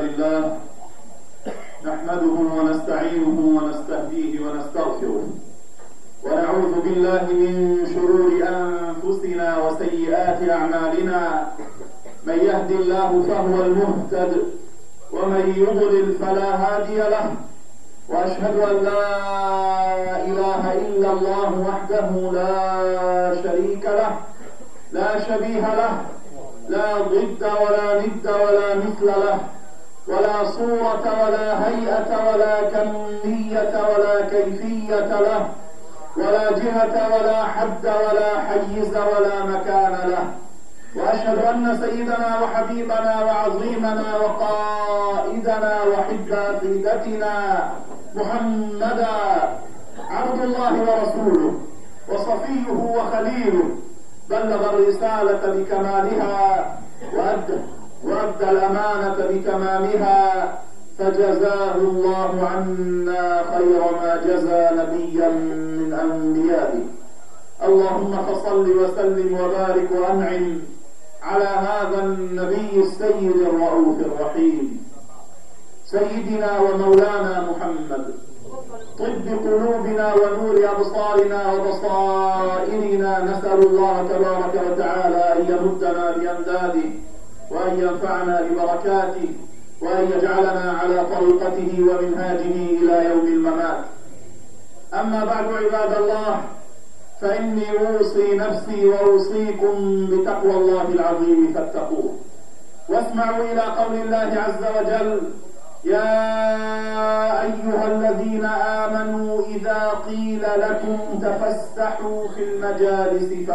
لله نحمده ونستعينه ونستهديه ونستغفره ونعوذ بالله من شرور أنفسنا وسيئات أعمالنا. من يهد الله فهو المهتد ومن يضلل فلا هادي له، وأشهد أن لا إله إلا الله وحده لا شريك له لا شبيه له، لا ضد ولا ند ولا مثل له، ولا صورة ولا هيئة ولا كمية ولا كيفية له، ولا جهة ولا حد ولا حيز ولا مكان له. وأشهد أن سيدنا وحبيبنا وعظيمنا وقائدنا وحب عقيدتنا محمدا عبد الله ورسوله وصفيه وخليله، بلغ الرسالة بكمالها وأدى الأمانة بتمامها، فجزاه الله عنا خير ما جزى نبيا من أنبيائه. اللهم فصل وسلم وبارك وأنعم على هذا النبي السيد الرؤوف الرحيم، سيدنا ومولانا محمد، طب قلوبنا ونور أبصارنا وبصائرنا. نسأل الله تبارك وتعالى أن يمدنا بأمداده وأن ينفعنا ببركاته وأن يجعلنا على طريقته ومنهاجه إلى يوم الممات. أما بعد عباد الله، فإني أوصي نفسي وأوصيكم بتقوى الله العظيم فاتقوه. واسمعوا إلى قول الله عز وجل: يا أيها الذين آمنوا إذا قيل لكم تفسحوا في المجالس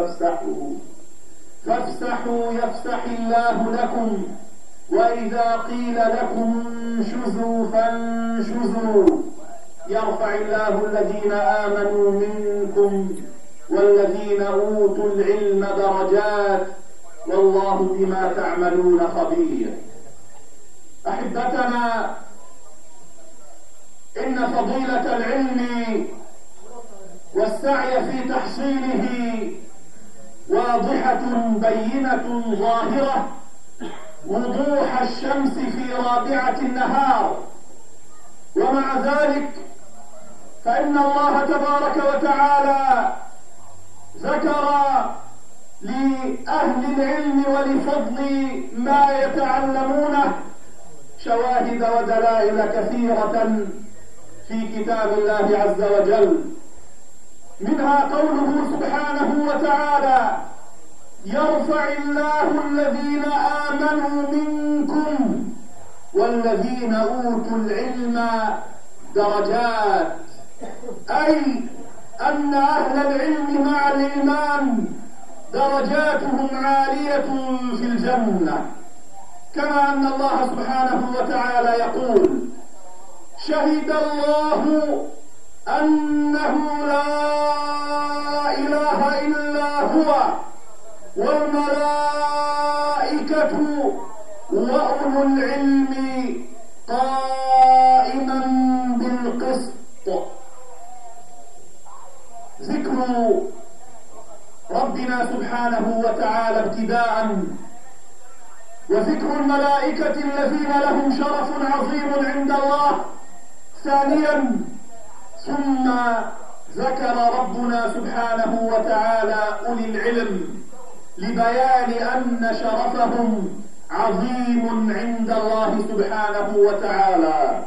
فافسحوا يفسح الله لكم، وإذا قيل لكم انشزوا فانشزوا يرفع الله الذين آمنوا منكم والذين أوتوا العلم درجات والله بما تعملون خبير. أحبتنا، إن فضيلة العلم والسعي في تحصيله واضحة بينة ظاهرة وضوح الشمس في رابعة النهار. ومع ذلك فإن الله تبارك وتعالى ذكر لأهل العلم ولفضل ما يتعلمونه شواهد ودلائل كثيرة في كتاب الله عز وجل، منها قوله سبحانه وتعالى: يرفع الله الذين آمنوا منكم والذين أوتوا العلم درجات، أي أن أهل العلم مع الإيمان درجاتهم عالية في الجنة. كما أن الله سبحانه وتعالى يقول: شهد الله أنه لا إله إلا هو والملائكة وأولو العلم قائما بالقسط. ذكر ربنا سبحانه وتعالى ابتداء، وذكر الملائكة الذين لهم شرف عظيم عند الله ثانيا، ثم ذكر ربنا سبحانه وتعالى أولي العلم لبيان أن شرفهم عظيم عند الله سبحانه وتعالى.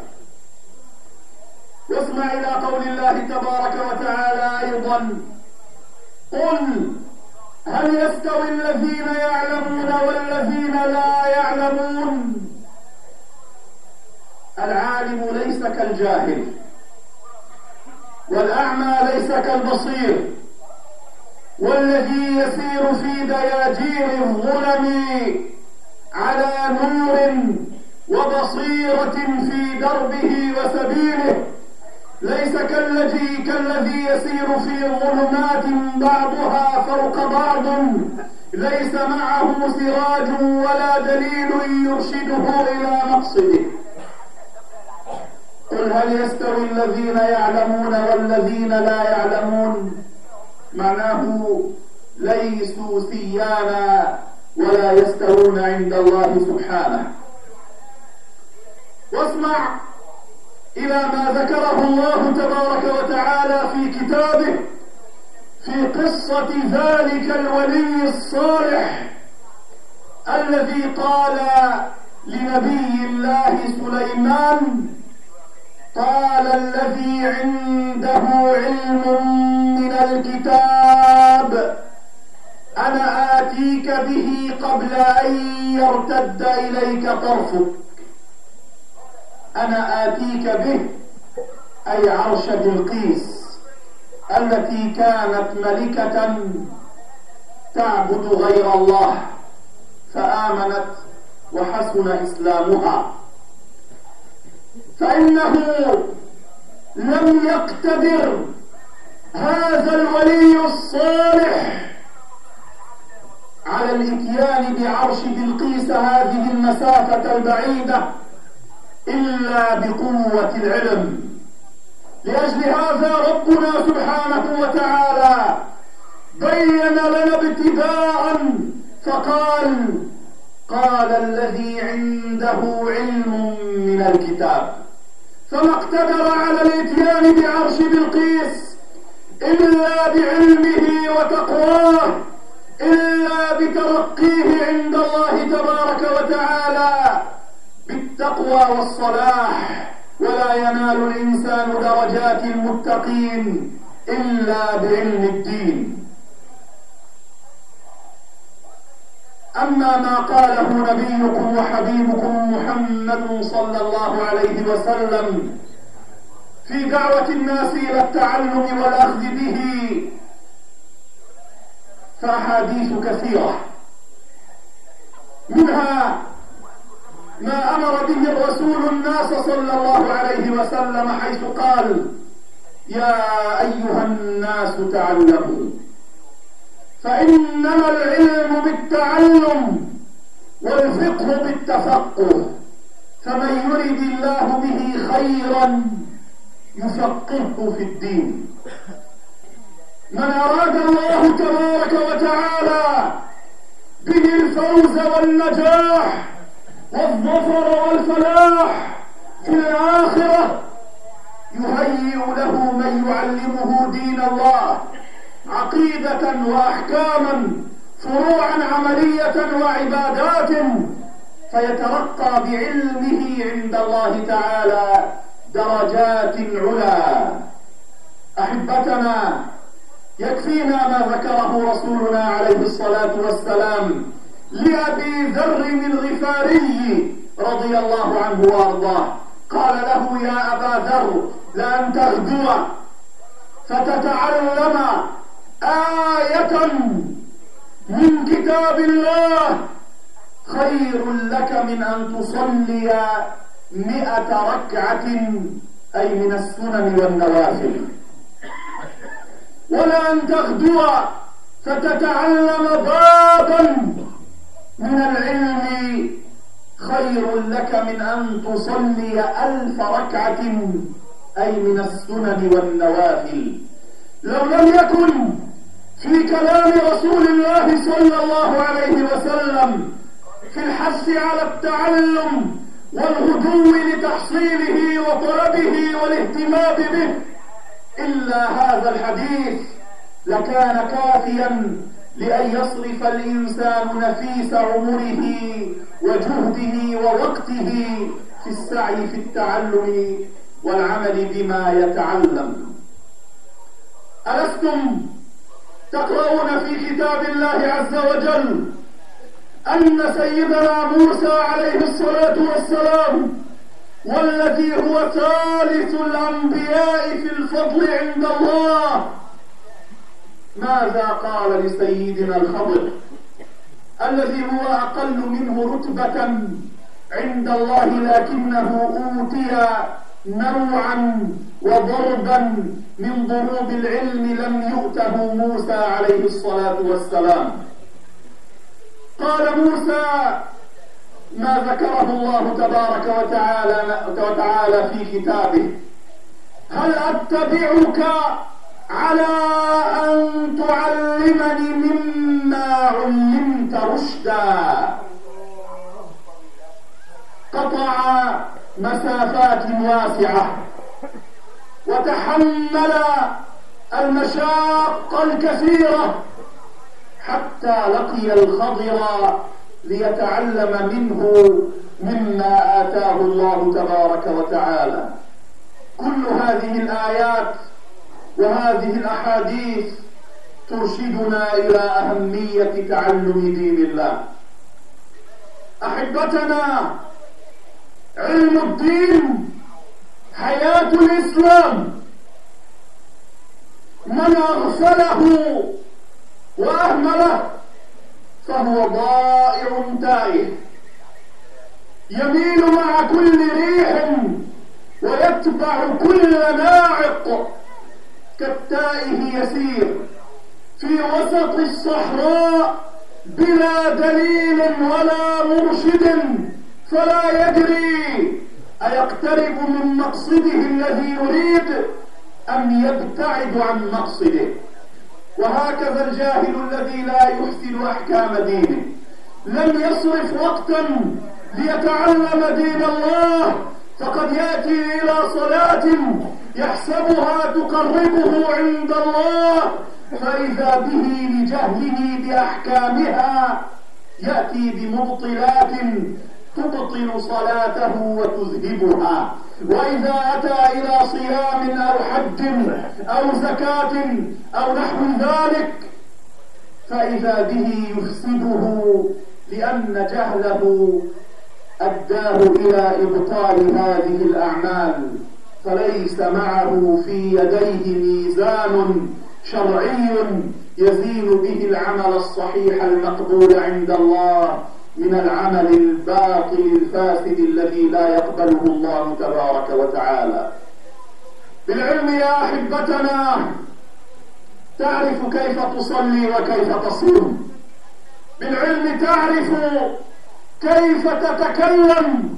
واسمع إلى قول الله تبارك وتعالى أيضا: قل هل يستوي الذين يعلمون والذين لا يعلمون؟ العالم ليس كالجاهل، والأعمى ليس كالبصير، والذي يسير في دياجير الظلم على نور وبصيرة في دربه وسبيله ليس كالذي يسير في ظلمات بعضها فوق بعض ليس معه سراج ولا دليل يرشده إلى مقصده. قل هل يستوي الذين يعلمون والذين لا يعلمون؟ معناه ليسوا سيانا ولا يستوون عند الله سبحانه. واسمع إلى ما ذكره الله تبارك وتعالى في كتابه في قصة ذلك الولي الصالح الذي قال لنبي الله سليمان: قال الذي عنده علم من الكتاب أنا آتيك به قبل أن يرتد إليك طرفك. أنا آتيك به أي عرش بلقيس التي كانت ملكة تعبد غير الله فآمنت وحسن إسلامها، فإنه لم يقتدر هذا الولي الصالح على الاتيان بعرش بلقيس هذه المسافة البعيدة إلا بقوة العلم. لأجل هذا ربنا سبحانه وتعالى بين لنا ابتداء فقال: قال الذي عنده علم من الكتاب. فما اقتدر على الاتيان بعرش بلقيس إلا بعلمه وتقواه، إلا بترقيه عند الله تبارك وتعالى بالتقوى والصلاح. ولا ينال الإنسان درجات المتقين إلا بعلم الدين. أما ما قاله نبيكم وحبيبكم محمد صلى الله عليه وسلم في دعوة الناس إلى التعلم والأخذ به فأحاديث كثيرة، منها ما أمر به الرسول الناس صلى الله عليه وسلم حيث قال: يا أيها الناس تعلموا، فإنما العلم بالتعلم والفقه بالتفقه، فمن يرد الله به خيرا يفقهه في الدين. من أراد الله تبارك وتعالى به الفوز والنجاح والظفر والفلاح في الآخرة يهيئ له من يعلمه دين الله، عقيدة وأحكاما، فروعا عملية وعبادات، فيترقى بعلمه عند الله تعالى درجات علا. أحبتنا، يكفينا ما ذكره رسولنا عليه الصلاة والسلام لأبي ذر الغفاري رضي الله عنه وارضاه. قال له: يا أبا ذر، لأن تغدو فتتعلم آية من كتاب الله خير لك من أن تصلي 100 ركعة، أي من السنن والنوافل. ولأن تغدو فتتعلم بابا من العلم خير لك من أن تصلي 1000 ركعة، أي من السنن والنوافل. لو لم يكن في كلام رسول الله صلى الله عليه وسلم في الحث على التعلم والغدو لتحصيله وطلبه والاهتمام به إلا هذا الحديث لكان كافيا لأن يصرف الإنسان نفيس عمره وجهده ووقته في السعي في التعلم والعمل بما يتعلم. ألستم تقرؤون في كتاب الله عز وجل أن سيدنا موسى عليه الصلاة والسلام، والذي هو ثالث الأنبياء في الفضل عند الله، ماذا قال لسيدنا الخضر الذي هو أقل منه رتبة عند الله لكنه أوتي نوعا وضربا من ضروب العلم لم يؤته موسى عليه الصلاة والسلام؟ قال موسى ما ذكره الله تبارك وتعالى في كتابه: هل أتبعك على أن تعلمني مما علمت رشدا؟ قطع مسافات واسعة وتحمل المشاق الكثيرة حتى لقي الخضر ليتعلم منه مما آتاه الله تبارك وتعالى. كل هذه الآيات وهذه الأحاديث ترشدنا إلى أهمية تعلم دين الله. أحبتنا، علم الدين حياة الإسلام. من أغفله وأهمله فهو ضائع تائه، يميل مع كل ريح ويتبع كل ناعق، كالتائه يسير في وسط الصحراء بلا دليل ولا مرشد، فلا يدري أيقترب من مقصده الذي يريد أم يبتعد عن مقصده. وهكذا الجاهل الذي لا يحسن أحكام دينه، لم يصرف وقتا ليتعلم دين الله، فقد يأتي إلى صلاة يحسبها تقربه عند الله، فإذا به لجهله بأحكامها يأتي بمبطلات تبطل صلاته وتذهبها. وإذا أتى إلى صيام أو حج أو زكاة أو نحو ذلك فإذا به يفسده، لأن جهله أداه إلى إبطال هذه الأعمال، فليس معه في يديه ميزان شرعي يزين به العمل الصحيح المقبول عند الله من العمل الباطل الفاسد الذي لا يقبله الله تبارك وتعالى. بالعلم يا أحبتنا تعرف كيف تصلي وكيف تصوم، بالعلم تعرف كيف تتكلم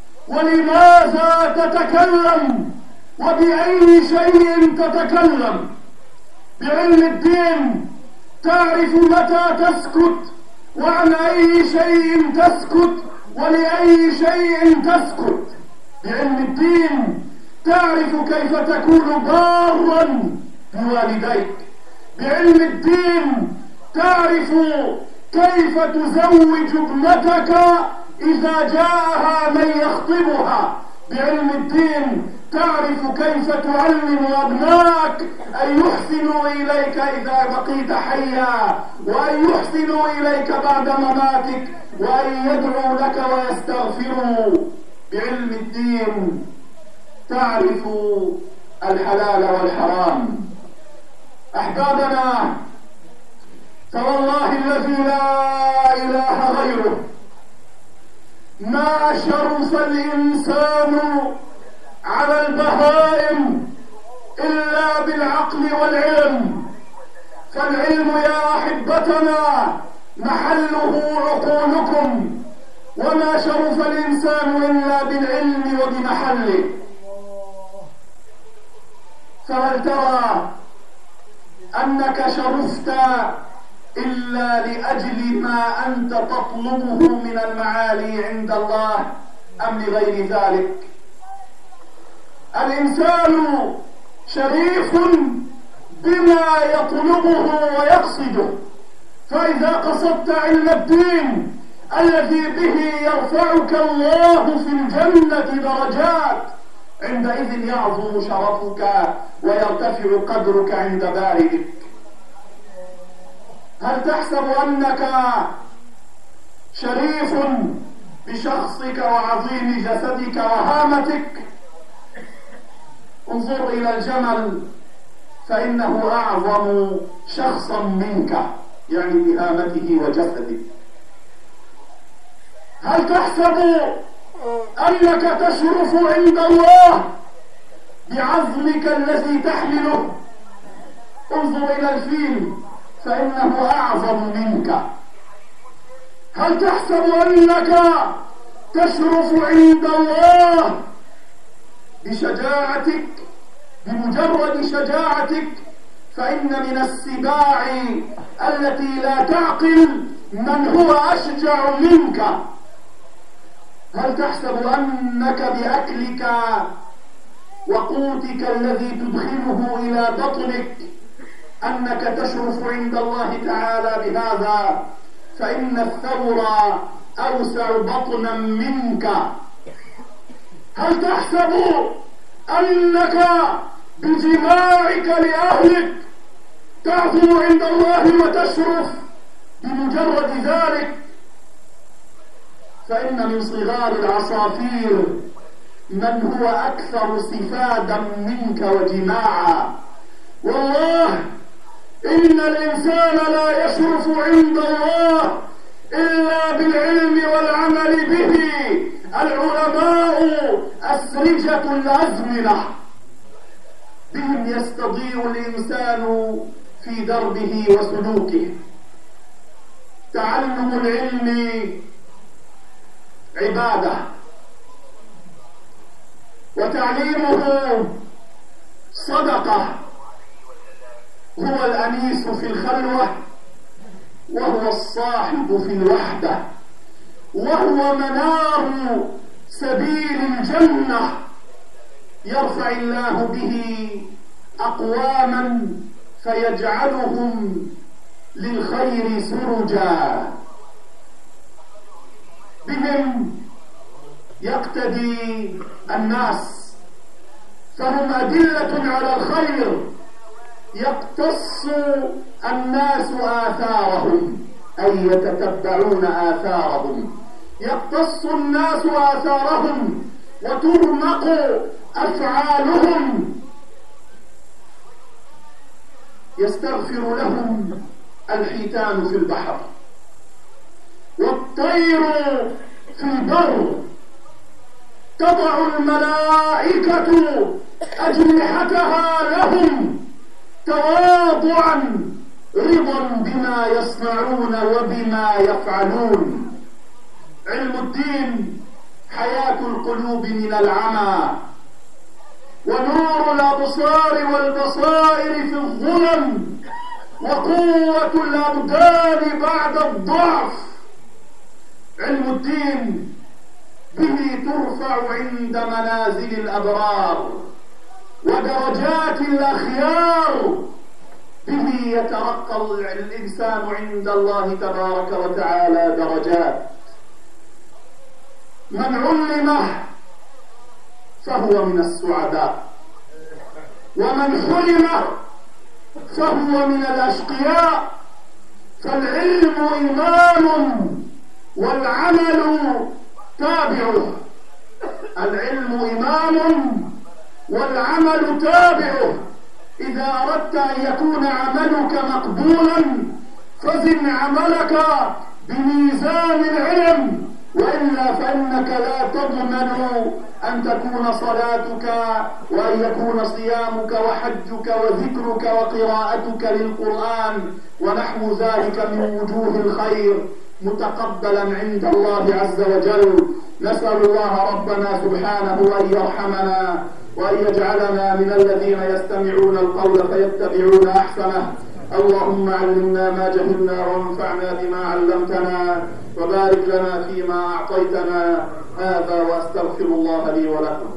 ولماذا تتكلم وبأي شيء تتكلم. بعلم الدين تعرف متى تسكت وعن أي شيء تسكت ولأي شيء تسكت. بعلم الدين تعرف كيف تكون بارا بوالديك. بعلم الدين تعرف كيف تزوج ابنتك إذا جاءها من يخطبها. بعلم الدين تعرف كيف تعلم أبنائك أن يحسنوا إليك إذا بقيت حيا، وأن يحسنوا إليك بعد مماتك، وأن يدعوا لك ويستغفروا. بعلم الدين تعرف الحلال والحرام. أحبابنا، فوالله الذي لا إله غيره ما شرف الإنسان على البهائم إلا بالعقل والعلم. فالعلم يا أحبتنا محله عقولكم، وما شرف الإنسان إلا بالعلم وبمحله. فهل ترى أنك شرفت إلا لأجل ما أنت تطلبه من المعالي عند الله أم لغير ذلك؟ الإنسان شريف بما يطلبه ويقصده. فإذا قصدت علم الدين الذي به يرفعك الله في الجنة درجات، عندئذ يعظم شرفك ويرتفع قدرك عند بارئك. هل تحسب أنك شريف بشخصك وعظيم جسدك وهامتك؟ انظر إلى الجمل فإنه أعظم شخصا منك، يعني بهامته وجسده. هل تحسب أنك تشرف عند الله بعظمك الذي تحمله؟ انظر إلى الفيل فإنه أعظم منك. هل تحسب أنك تشرف عند الله بشجاعتك؟ بمجرد شجاعتك، فإن من السباع التي لا تعقل من هو أشجع منك. هل تحسب أنك بأكلك وقوتك الذي تدخله إلى بطنك أنك تشرف عند الله تعالى بهذا؟ فإن الثور أوسع بطنا منك. هل تحسب أنك بجماعك لأهلك تعظم عند الله وتشرف بمجرد ذلك؟ فإن من صغار العصافير من هو أكثر استفادا منك وجماعا. والله إن الإنسان لا يشرف عند الله إلا بالعلم والعمل به. العلماء أسرجة الأزمنة، بهم يستضيء الإنسان في دربه وسلوكه. تعلم العلم عبادة، وتعليمه صدقة. هو الأنيس في الخلوة، وهو الصاحب في الوحدة، وهو منار سبيل الجنة. يرفع الله به أقواما فيجعلهم للخير سرجا، بهم يقتدي الناس، فهم أدلة على الخير. يقتص الناس آثارهم، أي يتتبعون آثارهم. يقتص الناس آثارهم وترمق أفعالهم. يستغفر لهم الحيتان في البحر والطير في البر. تضع الملائكة أجنحتها لهم تواضعا رضا بما يصنعون وبما يفعلون. علم الدين حياة القلوب من العمى، ونور الأبصار والبصائر في الظلم، وقوة الأبدان بعد الضعف. علم الدين به ترفع عند منازل الأبرار ودرجات الأخيار. به يترقى الإنسان عند الله تبارك وتعالى درجات. من علمه فهو من السعداء، ومن حرمه فهو من الأشقياء. فالعلم إمام والعمل تابعه. العلم إمام والعمل تابعه. إذا أردت أن يكون عملك مقبولا فزن عملك بميزان العلم، وإلا فإنك لا تضمن أن تكون صلاتك وأن يكون صيامك وحجك وذكرك وقراءتك للقرآن ونحو ذلك من وجوه الخير متقبلا عند الله عز وجل. نسأل الله ربنا سبحانه أن يرحمنا وأن يجعلنا من الذين يستمعون القول فيتبعون أحسنه. اللهم علمنا ما جهلنا وانفعنا بما علمتنا، وبارك لنا فيما أعطيتنا. هذا وأستغفر الله لي ولكم.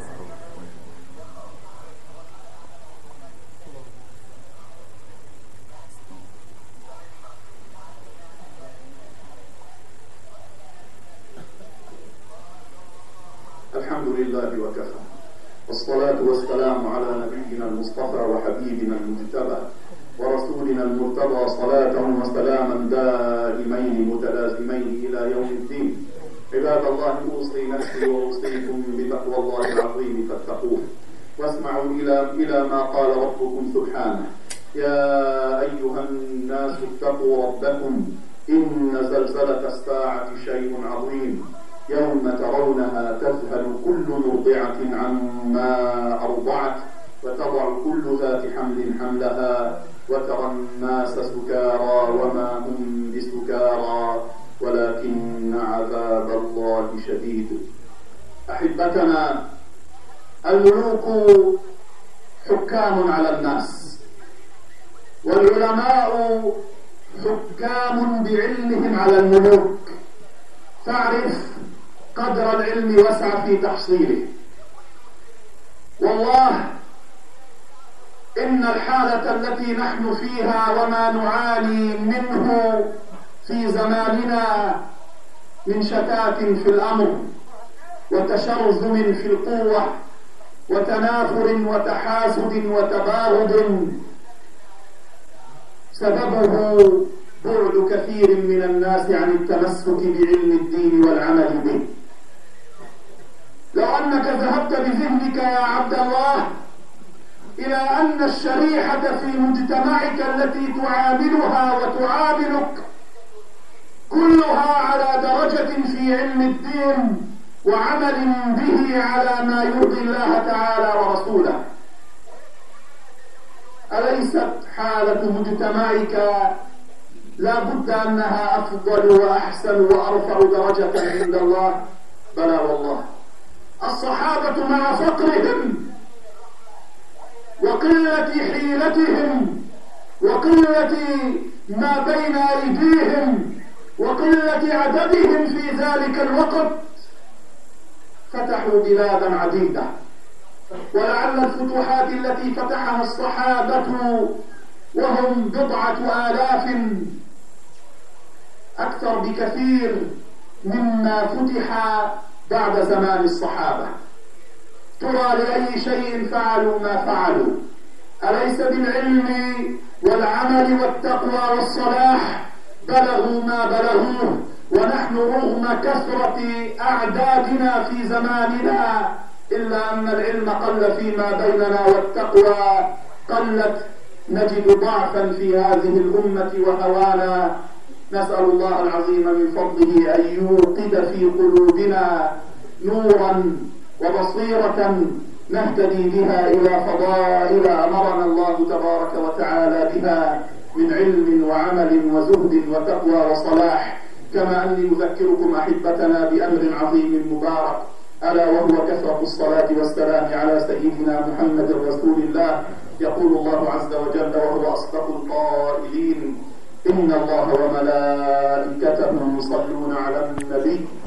الحمد لله وكفى، والصلاة والسلام على نبينا المصطفى وحبيبنا المجتبى ورسولنا المرتضى، صلاة وسلاما دائمين متلازمين إلى يوم الدين. عباد الله، أوصي نفسي وأوصيكم بتقوى الله العظيم فاتقوه، واسمعوا إلى ما قال ربكم سبحانه: يا أيها الناس اتقوا ربكم إن زلزلة الساعة شيء عظيم، يوم ترونها تذهل كل مرضعة عما أرضعت وتضع كل ذات حمل حملها وترى الناس سكارى وما هم بسكارى ولكن عذاب الله شديد. أحبتنا، الملوك حكام على الناس، والعلماء حكام بعلمهم على الملوك. فاعرف قدر العلم واسعى في تحصيله. والله إن الحالة التي نحن فيها وما نعاني منه في زماننا من شتات في الأمر وتشرذم في القوة وتنافر وتحاسد وتباغض سببه بعد كثير من الناس عن التمسك بعلم الدين والعمل به. لو أنك ذهبت بذهنك يا عبد الله إلى أن الشريحة في مجتمعك التي تعاملها وتعاملك كلها على درجة في علم الدين وعمل به على ما يرضي الله تعالى ورسوله، أليست حالة مجتمعك لا بد أنها أفضل وأحسن وأرفع درجة عند الله؟ بلى والله. الصحابة مع فقرهم وقلة حيلتهم وقلة ما بين أيديهم وقلة عددهم في ذلك الوقت فتحوا بلادا عديدة. ولعل الفتوحات التي فتحها الصحابة وهم 10,000 أكثر بكثير مما فتح بعد زمان الصحابة. ترى لأي شيء فعلوا ما فعلوا؟ أليس بالعلم والعمل والتقوى والصلاح بلغوا ما بلغوه؟ ونحن رغم كثرة أعدادنا في زماننا إلا أن العلم قل فيما بيننا والتقوى قلت، نجد ضعفا في هذه الأمة وهوانا. نسأل الله العظيم من فضله أن يوقد في قلوبنا نورا وبصيرة نهتدي بها إلى فضائل أمرنا الله تبارك وتعالى بها من علم وعمل وزهد وتقوى وصلاح. كما أني أذكركم أحبتنا بأمر عظيم مبارك، ألا وهو كثرة الصلاة والسلام على سيدنا محمد رسول الله. يقول الله عز وجل وهو أصدق القائلين: إن الله وملائكته يصلون على النبي